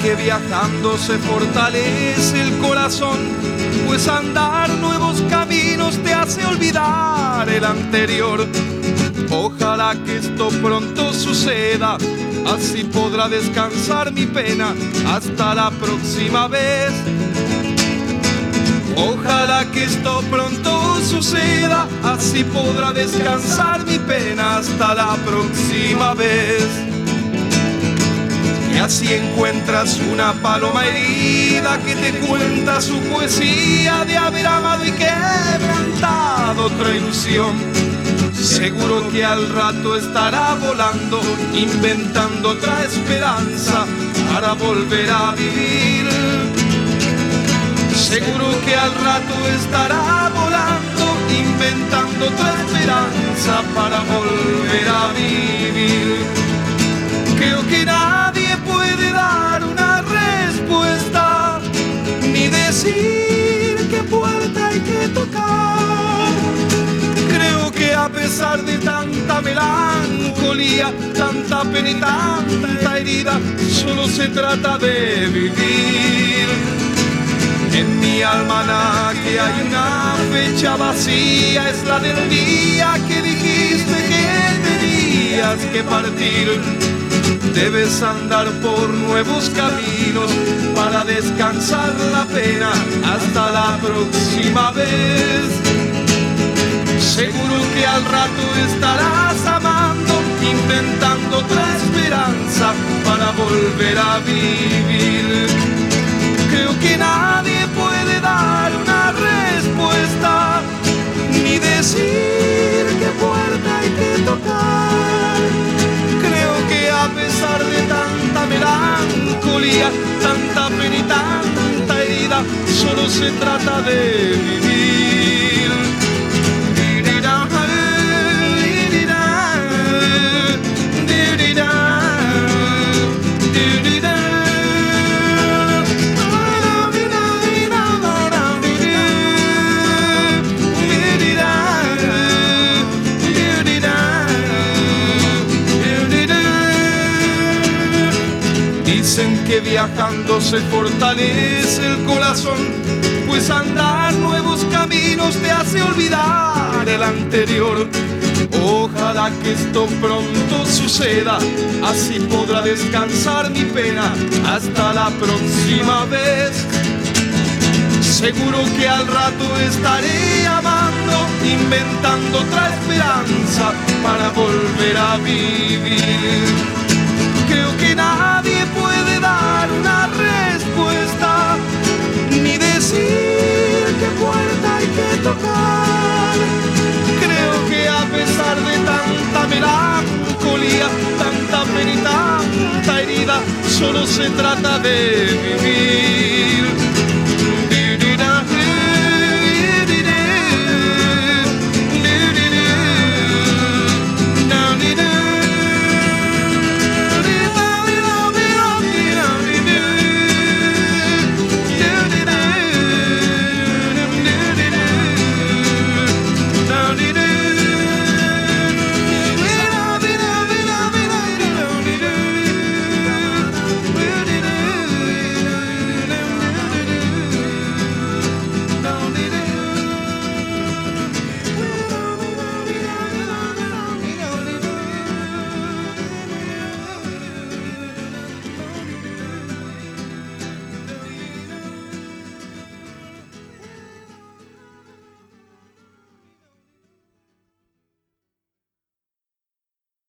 que viajando se fortalece el corazón, pues andar nuevos caminos te hace olvidar el anterior. Ojalá que esto pronto suceda, así podrá descansar mi pena hasta la próxima vez. Ojalá que esto pronto suceda, así podrá descansar mi pena hasta la próxima vez. Y así encuentras una paloma herida que te cuenta su poesía de haber amado y quebrantado otra ilusión. Seguro que al rato estará volando, inventando otra esperanza para volver a vivir. Seguro que al rato estará volando, inventando otra esperanza para volver a vivir. Creo que nadie puede dar una respuesta, ni decir qué puerta hay que tocar. Creo que a pesar de tanta melancolía, tanta pena y tanta herida, solo se trata de vivir. En mi almanaque hay una fecha vacía, es la del día que dijiste que tenías que partir. Debes andar por nuevos caminos para descansar la pena hasta la próxima vez. Seguro que al rato estarás amando, inventando otra esperanza para volver a vivir. Creo que nadie puede dar una respuesta, ni decir qué puerta hay que tocar. Creo que a pesar de tanta melancolía, tanta pena y tanta herida, solo se trata de vivir. Dicen que viajando se fortalece el corazón, pues andar nuevos caminos te hace olvidar el anterior. Ojalá que esto pronto suceda, así podrá descansar mi pena hasta la próxima vez. Seguro que al rato estaré amando, inventando otra esperanza para volver a vivir. Creo que nadie puede dar una respuesta, ni decir qué puerta hay que tocar. Creo que a pesar de tanta melancolía, tanta pena y tanta herida, solo se trata de vivir.